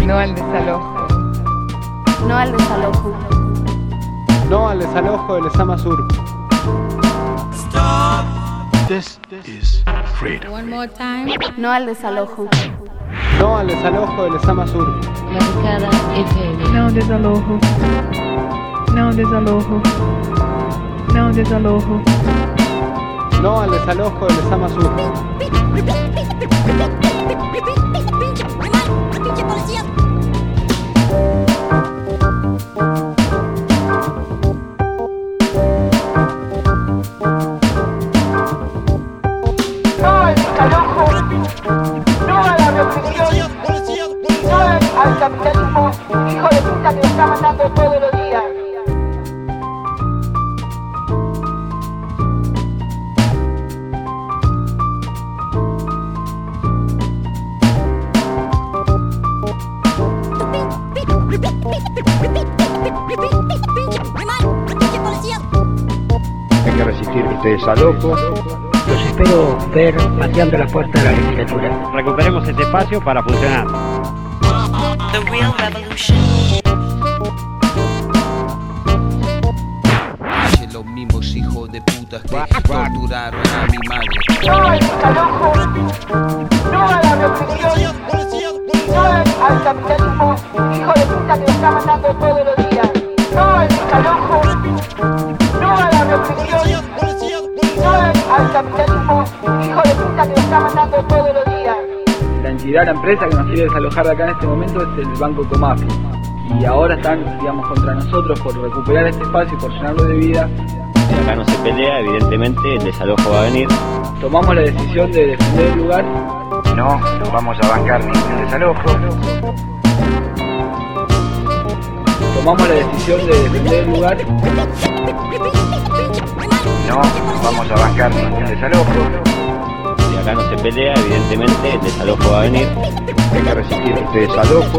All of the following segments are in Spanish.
No al desalojo. No al desalojo. No al desalojo del Ezama Sur. This is freedom. One more time. No al desalojo. No al desalojo del Ezama Sur. Barricada FM. No desalojo. No desalojo. No desalojo. No al desalojo del Ezama Sur. No a la represión, no al capitalismo, hijo de puta que nos está matando todos los días. Hay que resistir este desalojo. Los espero ver pateando la puerta de la legislatura. Recuperemos este espacio para funcionar. The Real Revolution. Los mismos hijos de putas que torturaron a mi madre. No al desalojo, no a la represión, no al capitalismo, hijo de puta que nos está matando todos los días. No al desalojo, no a la represión, no al capitalismo, hijo de puta que nos está matando todos los días. La entidad, la empresa que nos quiere desalojar de acá en este momento es el Banco Comafi. Y ahora están, digamos, contra nosotros por recuperar este espacio y por llenarlo de vida. Si acá no se pelea, evidentemente el desalojo va a venir. Tomamos la decisión de defender el lugar. No vamos a bancar ningún desalojo. Tomamos la decisión de defender el lugar. No vamos a bancar ningún desalojo. Si acá no se pelea, evidentemente el desalojo va a venir. Hay que resistir este desalojo.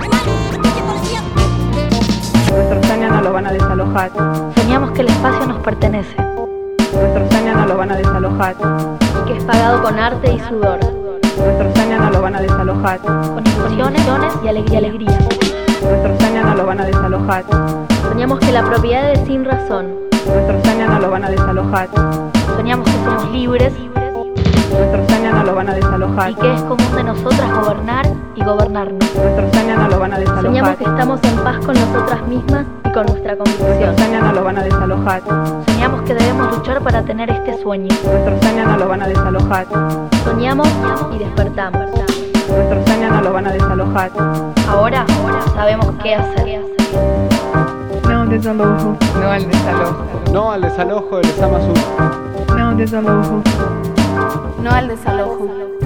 Nuestros sueños no lo van a desalojar. Soñamos que el espacio nos pertenece Nuestros sueños no lo van a desalojar. y que es pagado con arte y sudor, Nuestros sueños no lo van a desalojar. con ilusiones y alegría. Nuestros sueños no lo van a desalojar. Soñamos que la propiedad es sin razón. Nuestros sueños no lo van a desalojar. Soñamos que somos libres Nuestros sueños no lo van a desalojar. y que es común de nosotras gobernar y gobernarnos. Nuestros sueños no lo van a Soñamos desalojar. que estamos en paz con nosotras mismas y con nuestra convicción. Nuestros sueños no lo van a desalojar. Soñamos que debemos luchar para tener este sueño. Nuestros sueños no lo van a desalojar. Soñamos y despertamos. Nuestros sueños no lo van a desalojar. Ahora sabemos qué hacer. No desalojo. No al desalojo. No al desalojo del Ezama Sur. No desalojo. No al desalojo.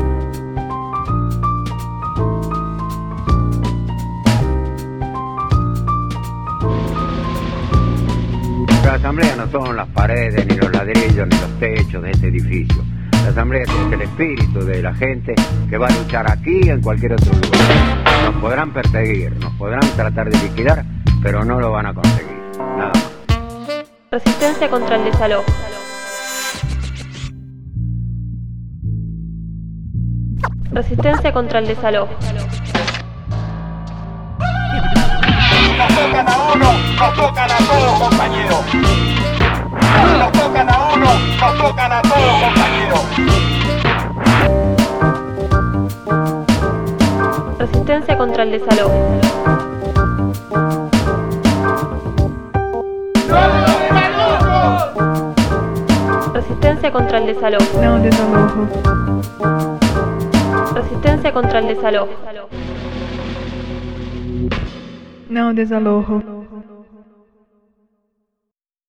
La asamblea no son las paredes, ni los ladrillos, ni los techos de este edificio. La asamblea es el espíritu de la gente que va a luchar aquí y en cualquier otro lugar. Nos podrán perseguir, nos podrán tratar de liquidar, pero no lo van a conseguir. Nada más. Resistencia contra el desalojo. Resistencia contra el desalojo. Nos tocan a uno, nos tocan a todos, compañeros. Nos tocan a uno, nos tocan a todos, compañeros. Resistencia contra el desalojo. Resistencia contra el desalojo. No desalojo. Resistencia contra el desalojo. No desalojo.